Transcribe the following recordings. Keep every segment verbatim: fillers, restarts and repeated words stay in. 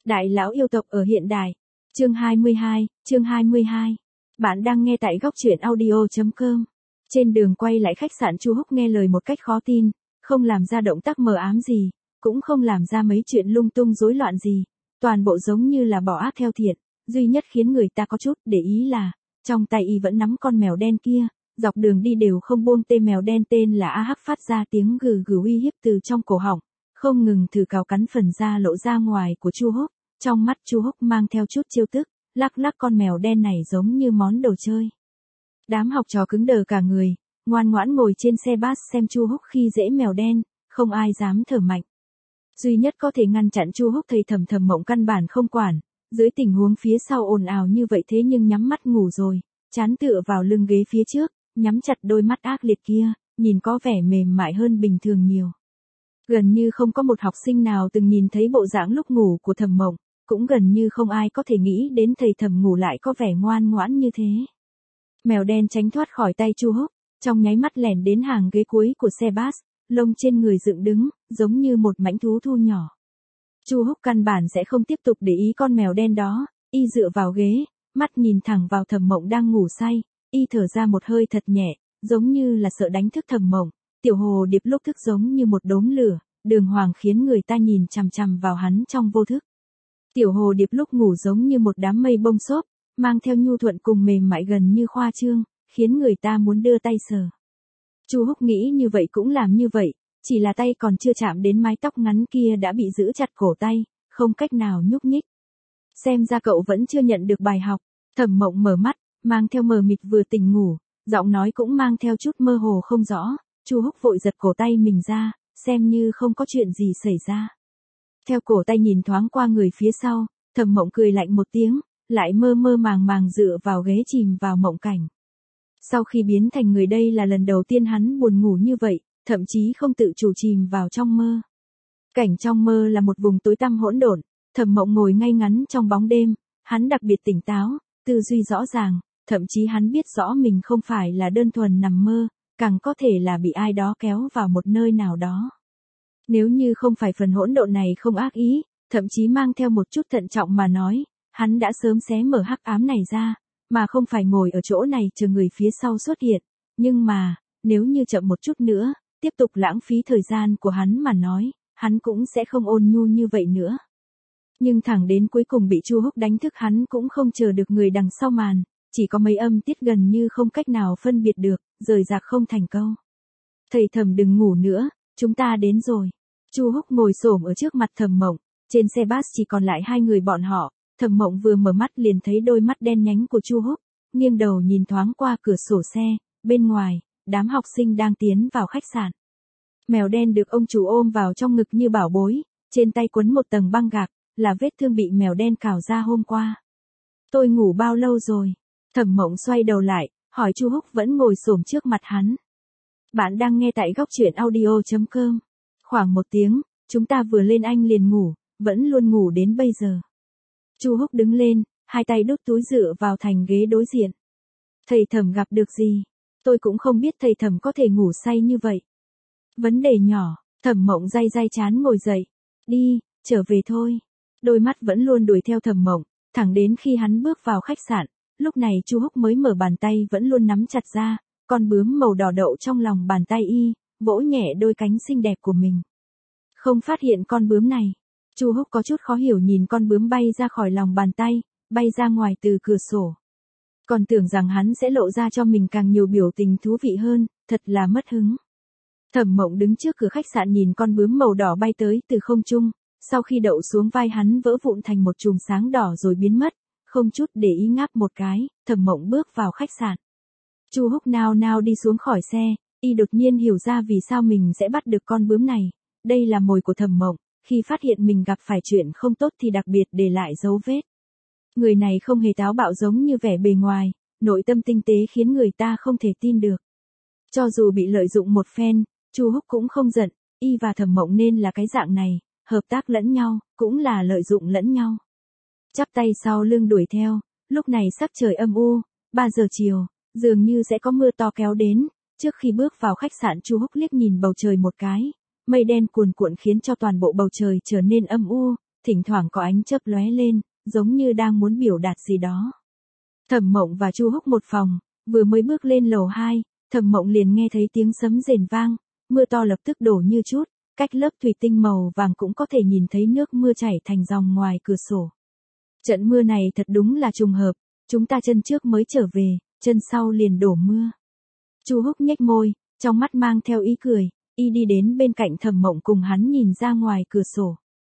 Đại lão yêu tộc ở hiện đại. Chương hai mươi hai, chương hai mươi hai. Bạn đang nghe tại góc truyện audio chấm com. Trên đường quay lại khách sạn, Chu Húc nghe lời một cách khó tin, không làm ra động tác mờ ám gì, cũng không làm ra mấy chuyện lung tung rối loạn gì, toàn bộ giống như là bỏ ác theo thiện, duy nhất khiến người ta có chút để ý là, trong tay y vẫn nắm con mèo đen kia, dọc đường đi đều không buông tên mèo đen tên là A Hắc phát ra tiếng gừ gừ uy hiếp từ trong cổ họng, không ngừng thử cào cắn phần da lộ ra ngoài của Chu Húc, trong mắt Chu Húc mang theo chút trêu tức, lắc lắc con mèo đen này giống như món đồ chơi. Đám học trò cứng đờ cả người, ngoan ngoãn ngồi trên xe bus xem Chu Húc khi dễ mèo đen, không ai dám thở mạnh. Duy nhất có thể ngăn chặn Chu Húc thầy Thẩm Thẩm Mộng căn bản không quản, dưới tình huống phía sau ồn ào như vậy thế nhưng nhắm mắt ngủ rồi, chán tựa vào lưng ghế phía trước, nhắm chặt đôi mắt ác liệt kia, nhìn có vẻ mềm mại hơn bình thường nhiều. Gần như không có một học sinh nào từng nhìn thấy bộ dạng lúc ngủ của Thẩm Mộng, cũng gần như không ai có thể nghĩ đến thầy Thẩm ngủ lại có vẻ ngoan ngoãn như thế. Mèo đen tránh thoát khỏi tay Chu Húc, trong nháy mắt lẻn đến hàng ghế cuối của xe bus, lông trên người dựng đứng, giống như một mãnh thú thu nhỏ. Chu Húc căn bản sẽ không tiếp tục để ý con mèo đen đó, y dựa vào ghế, mắt nhìn thẳng vào Thẩm Mộng đang ngủ say, y thở ra một hơi thật nhẹ, giống như là sợ đánh thức Thẩm Mộng. Tiểu hồ điệp lúc thức giống như một đốm lửa, đường hoàng khiến người ta nhìn chằm chằm vào hắn trong vô thức. Tiểu hồ điệp lúc ngủ giống như một đám mây bông xốp, mang theo nhu thuận cùng mềm mại gần như khoa trương, khiến người ta muốn đưa tay sờ. Chu Húc nghĩ như vậy cũng làm như vậy, chỉ là tay còn chưa chạm đến mái tóc ngắn kia đã bị giữ chặt cổ tay, không cách nào nhúc nhích. Xem ra cậu vẫn chưa nhận được bài học. Thẩm Mộng mở mắt, mang theo mờ mịt vừa tỉnh ngủ, giọng nói cũng mang theo chút mơ hồ không rõ. Chu Húc vội giật cổ tay mình ra, xem như không có chuyện gì xảy ra. Theo cổ tay nhìn thoáng qua người phía sau, Thẩm Mộng cười lạnh một tiếng, lại mơ mơ màng màng dựa vào ghế chìm vào mộng cảnh. Sau khi biến thành người đây là lần đầu tiên hắn buồn ngủ như vậy, thậm chí không tự chủ chìm vào trong mơ. Cảnh trong mơ là một vùng tối tăm hỗn độn, Thẩm Mộng ngồi ngay ngắn trong bóng đêm, hắn đặc biệt tỉnh táo, tư duy rõ ràng, thậm chí hắn biết rõ mình không phải là đơn thuần nằm mơ, càng có thể là bị ai đó kéo vào một nơi nào đó. Nếu như không phải phần hỗn độn này không ác ý, thậm chí mang theo một chút thận trọng mà nói, hắn đã sớm xé mở hắc ám này ra, mà không phải ngồi ở chỗ này chờ người phía sau xuất hiện. Nhưng mà, nếu như chậm một chút nữa, tiếp tục lãng phí thời gian của hắn mà nói, hắn cũng sẽ không ôn nhu như vậy nữa. Nhưng thẳng đến cuối cùng bị Chu Húc đánh thức hắn cũng không chờ được người đằng sau màn, chỉ có mấy âm tiết gần như không cách nào phân biệt được, rời rạc không thành câu. Thầy Thẩm đừng ngủ nữa, chúng ta đến rồi. Chu Húc ngồi xổm ở trước mặt Thẩm Mộng, trên xe bus chỉ còn lại hai người bọn họ. Thẩm Mộng vừa mở mắt liền thấy đôi mắt đen nhánh của Chu Húc, nghiêng đầu nhìn thoáng qua cửa sổ xe, bên ngoài, đám học sinh đang tiến vào khách sạn. Mèo đen được ông chủ ôm vào trong ngực như bảo bối, trên tay quấn một tầng băng gạc, là vết thương bị mèo đen cào ra hôm qua. Tôi ngủ bao lâu rồi? Thẩm Mộng xoay đầu lại, hỏi Chu Húc vẫn ngồi xổm trước mặt hắn. Bạn đang nghe tại góc truyện audio chấm com. Khoảng một tiếng, chúng ta vừa lên anh liền ngủ, vẫn luôn ngủ đến bây giờ. Chu Húc đứng lên, hai tay đút túi dựa vào thành ghế đối diện. Thầy Thẩm gặp được gì? Tôi cũng không biết thầy Thẩm có thể ngủ say như vậy. Vấn đề nhỏ, Thẩm Mộng day day chán ngồi dậy. Đi, trở về thôi. Đôi mắt vẫn luôn đuổi theo Thẩm Mộng, thẳng đến khi hắn bước vào khách sạn, lúc này Chu Húc mới mở bàn tay vẫn luôn nắm chặt ra, con bướm màu đỏ đậu trong lòng bàn tay y, vỗ nhẹ đôi cánh xinh đẹp của mình. Không phát hiện con bướm này. Chu Húc có chút khó hiểu nhìn con bướm bay ra khỏi lòng bàn tay, bay ra ngoài từ cửa sổ. Còn tưởng rằng hắn sẽ lộ ra cho mình càng nhiều biểu tình thú vị hơn, thật là mất hứng. Thẩm Mộng đứng trước cửa khách sạn nhìn con bướm màu đỏ bay tới từ không trung, sau khi đậu xuống vai hắn vỡ vụn thành một chùm sáng đỏ rồi biến mất, không chút để ý ngáp một cái, Thẩm Mộng bước vào khách sạn. Chu Húc nao nao đi xuống khỏi xe, y đột nhiên hiểu ra vì sao mình sẽ bắt được con bướm này, đây là mồi của Thẩm Mộng. Khi phát hiện mình gặp phải chuyện không tốt thì đặc biệt để lại dấu vết. Người này không hề táo bạo giống như vẻ bề ngoài, nội tâm tinh tế khiến người ta không thể tin được. Cho dù bị lợi dụng một phen, Chu Húc cũng không giận, y và Thẩm Mộng nên là cái dạng này, hợp tác lẫn nhau, cũng là lợi dụng lẫn nhau. Chắp tay sau lưng đuổi theo, lúc này sắc trời âm u, ba giờ chiều, dường như sẽ có mưa to kéo đến, trước khi bước vào khách sạn Chu Húc liếc nhìn bầu trời một cái. Mây đen cuồn cuộn khiến cho toàn bộ bầu trời trở nên âm u, thỉnh thoảng có ánh chớp lóe lên, giống như đang muốn biểu đạt gì đó. Thẩm Mộng và Chu Húc một phòng, vừa mới bước lên lầu hai, Thẩm Mộng liền nghe thấy tiếng sấm rền vang, mưa to lập tức đổ như chút, cách lớp thủy tinh màu vàng cũng có thể nhìn thấy nước mưa chảy thành dòng ngoài cửa sổ. Trận mưa này thật đúng là trùng hợp, chúng ta chân trước mới trở về, chân sau liền đổ mưa. Chu Húc nhếch môi, trong mắt mang theo ý cười, y đi đến bên cạnh Thẩm Mộng cùng hắn nhìn ra ngoài cửa sổ.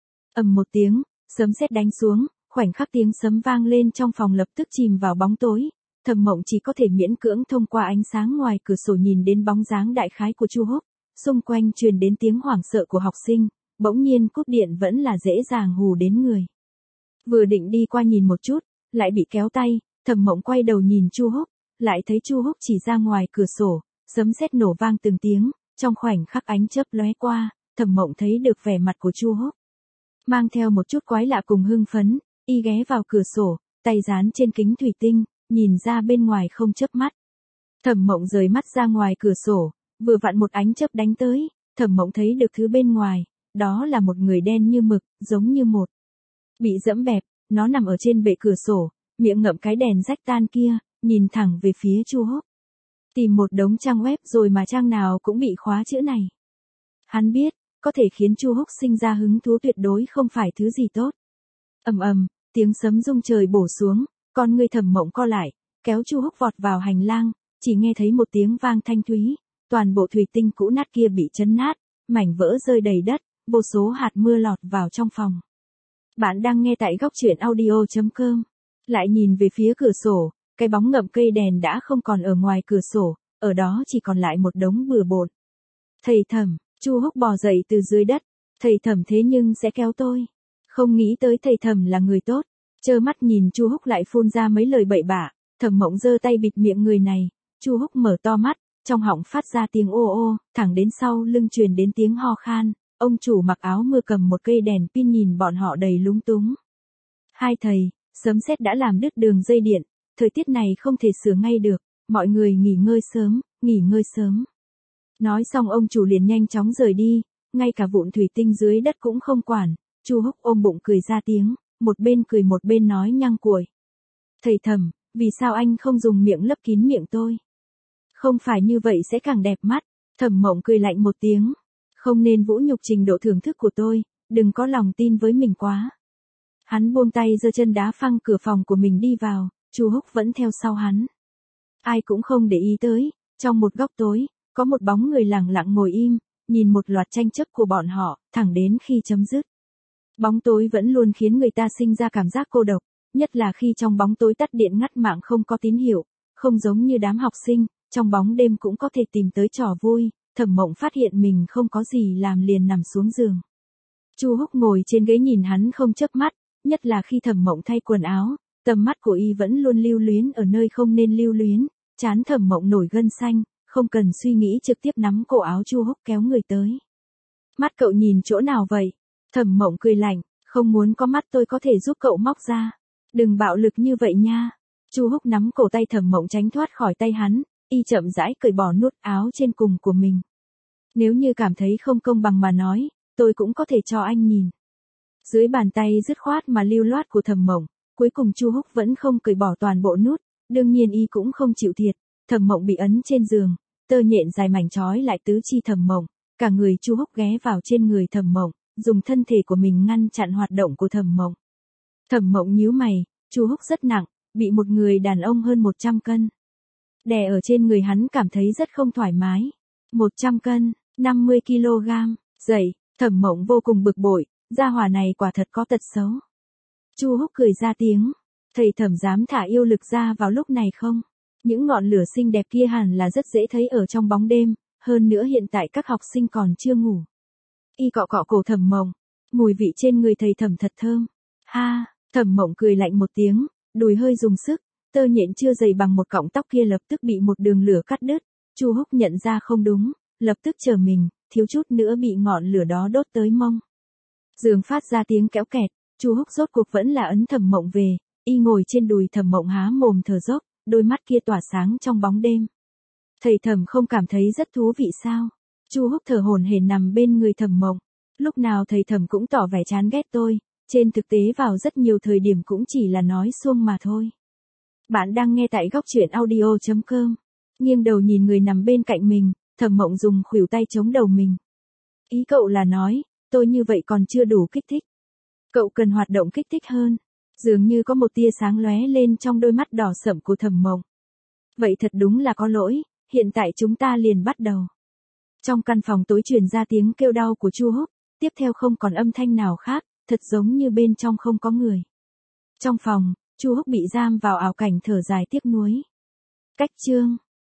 Ầm một tiếng, sấm sét đánh xuống, khoảnh khắc tiếng sấm vang lên trong phòng lập tức chìm vào bóng tối. Thẩm Mộng chỉ có thể miễn cưỡng thông qua ánh sáng ngoài cửa sổ nhìn đến bóng dáng đại khái của Chu Húc, xung quanh truyền đến tiếng hoảng sợ của học sinh, bỗng nhiên cúp điện vẫn là dễ dàng hù đến người. Vừa định đi qua nhìn một chút, lại bị kéo tay, Thẩm Mộng quay đầu nhìn Chu Húc, lại thấy Chu Húc chỉ ra ngoài cửa sổ, sấm sét nổ vang từng tiếng, trong khoảnh khắc ánh chớp lóe qua, Thẩm Mộng thấy được vẻ mặt của Chu Húc. Mang theo một chút quái lạ cùng hưng phấn, y ghé vào cửa sổ, tay dán trên kính thủy tinh, nhìn ra bên ngoài không chớp mắt. Thẩm Mộng rời mắt ra ngoài cửa sổ, vừa vặn một ánh chớp đánh tới, Thẩm Mộng thấy được thứ bên ngoài, đó là một người đen như mực, giống như một bị dẫm bẹp, nó nằm ở trên bệ cửa sổ, miệng ngậm cái đèn rách tan kia, nhìn thẳng về phía Chu Húc. Tìm một đống trang web rồi mà trang nào cũng bị khóa chữ này. Hắn biết, có thể khiến Chu Húc sinh ra hứng thú tuyệt đối không phải thứ gì tốt. Ầm ầm, tiếng sấm rung trời bổ xuống, con người Thẩm Mộng co lại, kéo Chu Húc vọt vào hành lang, chỉ nghe thấy một tiếng vang thanh thúy, toàn bộ thủy tinh cũ nát kia bị chấn nát, mảnh vỡ rơi đầy đất, vô số hạt mưa lọt vào trong phòng. Bạn đang nghe tại góc truyện audio chấm com. Lại nhìn về phía cửa sổ, cái bóng ngậm cây đèn đã không còn ở ngoài cửa sổ, ở đó chỉ còn lại một đống bừa bộn. Thầy Thẩm, Chu Húc bò dậy từ dưới đất, thầy Thẩm thế nhưng sẽ kéo tôi. Không nghĩ tới thầy Thẩm là người tốt, trơ mắt nhìn Chu Húc lại phun ra mấy lời bậy bạ, Thẩm Mộng giơ tay bịt miệng người này, Chu Húc mở to mắt, trong họng phát ra tiếng ô ô, thẳng đến sau lưng truyền đến tiếng ho khan, ông chủ mặc áo mưa cầm một cây đèn pin nhìn bọn họ đầy lúng túng. Hai thầy, sấm sét đã làm đứt đường dây điện, thời tiết này không thể sửa ngay được, mọi người nghỉ ngơi sớm, nghỉ ngơi sớm. Nói xong ông chủ liền nhanh chóng rời đi, ngay cả vụn thủy tinh dưới đất cũng không quản, Chu Húc ôm bụng cười ra tiếng, một bên cười một bên nói nhăng cuội. Thầy Thẩm, vì sao anh không dùng miệng lấp kín miệng tôi? Không phải như vậy sẽ càng đẹp mắt. Thẩm Mộng cười lạnh một tiếng. Không nên vũ nhục trình độ thưởng thức của tôi, đừng có lòng tin với mình quá. Hắn buông tay giơ chân đá phăng cửa phòng của mình đi vào, Chu Húc vẫn theo sau hắn. Ai cũng không để ý tới, trong một góc tối, có một bóng người lặng lặng ngồi im, nhìn một loạt tranh chấp của bọn họ, thẳng đến khi chấm dứt. Bóng tối vẫn luôn khiến người ta sinh ra cảm giác cô độc, nhất là khi trong bóng tối tắt điện ngắt mạng không có tín hiệu, không giống như đám học sinh, trong bóng đêm cũng có thể tìm tới trò vui. Thẩm Mộng phát hiện mình không có gì làm liền nằm xuống giường. Chu Húc ngồi trên ghế nhìn hắn không chớp mắt, nhất là khi Thẩm Mộng thay quần áo, tầm mắt của y vẫn luôn lưu luyến ở nơi không nên lưu luyến, trán Thẩm Mộng nổi gân xanh, không cần suy nghĩ trực tiếp nắm cổ áo Chu Húc kéo người tới. Mắt cậu nhìn chỗ nào vậy? Thẩm Mộng cười lạnh, không muốn có mắt tôi có thể giúp cậu móc ra. Đừng bạo lực như vậy nha. Chu Húc nắm cổ tay Thẩm Mộng tránh thoát khỏi tay hắn, y chậm rãi cởi bỏ nút áo trên cùng của mình. Nếu như cảm thấy không công bằng mà nói, tôi cũng có thể cho anh nhìn. Dưới bàn tay dứt khoát mà lưu loát của Thẩm Mộng, cuối cùng Chu Húc vẫn không cởi bỏ toàn bộ nút, đương nhiên y cũng không chịu thiệt. Thẩm Mộng bị ấn trên giường, tơ nhện dài mảnh trói lại tứ chi Thẩm Mộng, cả người Chu Húc ghé vào trên người Thẩm Mộng, dùng thân thể của mình ngăn chặn hoạt động của Thẩm Mộng. Thẩm Mộng nhíu mày, Chu Húc rất nặng, bị một người đàn ông hơn một trăm cân đè ở trên người hắn cảm thấy rất không thoải mái. một trăm cân, năm mươi ki lô gam, dậy, Thẩm Mộng vô cùng bực bội, gia hỏa này quả thật có tật xấu. Chu Húc cười ra tiếng, thầy Thẩm dám thả yêu lực ra vào lúc này không? Những ngọn lửa xinh đẹp kia hẳn là rất dễ thấy ở trong bóng đêm, hơn nữa hiện tại các học sinh còn chưa ngủ. Y cọ cọ cổ Thẩm Mộng, mùi vị trên người thầy Thẩm thật thơm. Ha, Thẩm Mộng cười lạnh một tiếng, đùi hơi dùng sức, tơ nhện chưa dày bằng một cọng tóc kia lập tức bị một đường lửa cắt đứt. Chu Húc nhận ra không đúng, lập tức chờ mình, thiếu chút nữa bị ngọn lửa đó đốt tới mông. Giường phát ra tiếng kéo kẹt, Chu Húc rốt cuộc vẫn là ấn Thẩm Mộng về, y ngồi trên đùi Thẩm Mộng há mồm thở dốc, đôi mắt kia tỏa sáng trong bóng đêm. Thầy Thẩm không cảm thấy rất thú vị sao? Chu Húc thở hổn hển nằm bên người Thẩm Mộng. Lúc nào thầy Thẩm cũng tỏ vẻ chán ghét tôi, Trên thực tế vào rất nhiều thời điểm cũng chỉ là nói suông mà thôi. Bạn đang nghe tại góc chuyện audio chấm com. Nghiêng đầu nhìn người nằm bên cạnh mình, Thẩm Mộng dùng khuỷu tay chống đầu mình. Ý cậu là nói, tôi như vậy còn chưa đủ kích thích. Cậu cần hoạt động kích thích hơn. Dường như có một tia sáng lóe lên trong đôi mắt đỏ sậm của Thẩm Mộng. Vậy thật đúng là có lỗi, hiện tại chúng ta liền bắt đầu. Trong căn phòng tối truyền ra tiếng kêu đau của Chu Húc, tiếp theo không còn âm thanh nào khác, thật giống như bên trong không có người. Trong phòng, Chu Húc bị giam vào ảo cảnh thở dài tiếc nuối. Cách chương